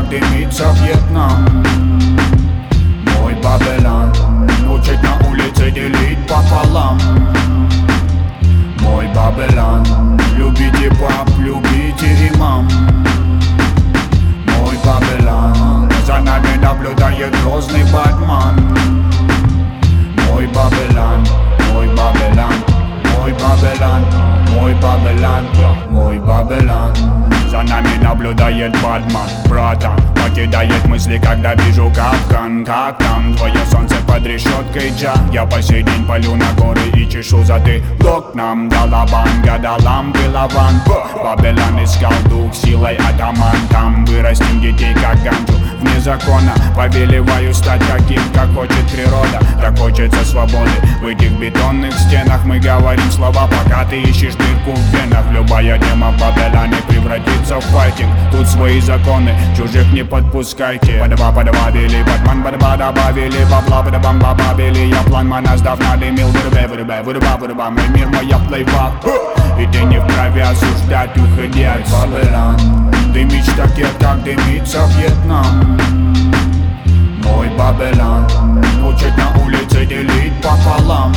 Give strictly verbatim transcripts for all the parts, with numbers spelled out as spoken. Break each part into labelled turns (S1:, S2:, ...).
S1: как дымится Вьетнам. Мой Бабелан учит на улице делить пополам. Мой Бабелан, любите пап, любите имам. Мой Бабелан, за нами наблюдает грозный Батман. Мой Бабелан, мой Бабелан, мой Бабелан, мой Бабелан, мой Бабелан. За нами наблюдает Батман, братан. Покидает мысли, когда вижу капкан. Как там твое солнце под решеткой, Джа? Я по сей день палю на горы и чешу затылок. Нам Далабан, гадалам, пилаван. Бабелан искал дух, силой атаман. Там вырастим детей, как ганджу. Вне закона повелеваю стать таким, как хочет природа. Так хочется свободы. В этих бетонных стенах мы говорим слова, пока ты ищешь дырку в венах. Любая тема в Бабелане превратится в файтинг. Тут свои законы, чужих не подпускайте. Подва подвабили, Батман подва добавили. Бабла подбам бабабили. Я план моназдав надымил. Вырубай, вырубай, вырубай, вырубай. Мой мир, моя плейбак. И ты не вправе осуждать, уходи от Бабелан. Дымить таких, как дымится Вьетнам. Мой Бабелан учит на улице делить пополам.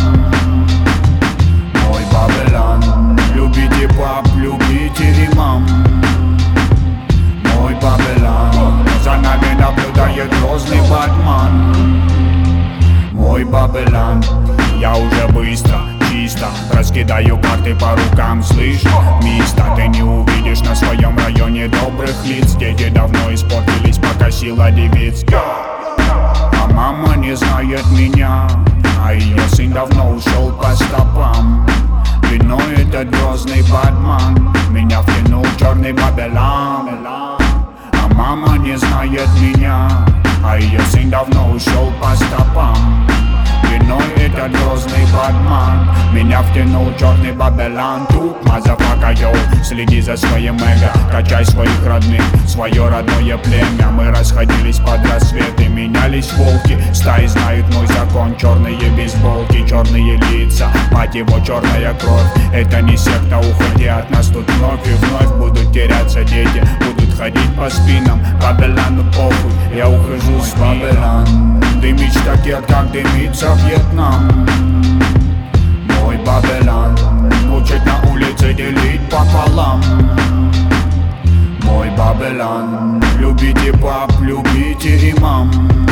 S1: Мой Бабелан, любите пап, любите имам. Мой Бабелан, за нами наблюдает грозный Батман. Мой Бабелан, я уже быстро, чисто раскидаю карты по рукам, слышь, мисто. Ты не увидишь на своем районе добрых лиц. Дети давно испортились, пока сила девиц. А мама не знает меня, а ее сын давно ушел по стопам. Виной этот грозный Батман меня втянул в черный Бабелан. А мама не знает меня, а ее сын давно ушел по стопам. Виной этот грозный Батман меня втянул в черный Бабелан. Тут, мазафака, йоу, следи за своим эго. Качай своих родных, свое родное племя. Мы расходились под рассвет и менялись волки. Стаи знают мой закон, черные бейсболки, черные лица, мать его, черная кровь. Это не секта, уходи от нас тут вновь и вновь. Будут теряться дети, будут ходить по спинам. Бабелану похуй, я ухожу с Бабелан. Дымить таких, как дымится Вьетнам. Мой Бабелан учит на улице делить пополам. Мой Бабелан, любите пап, любите имам.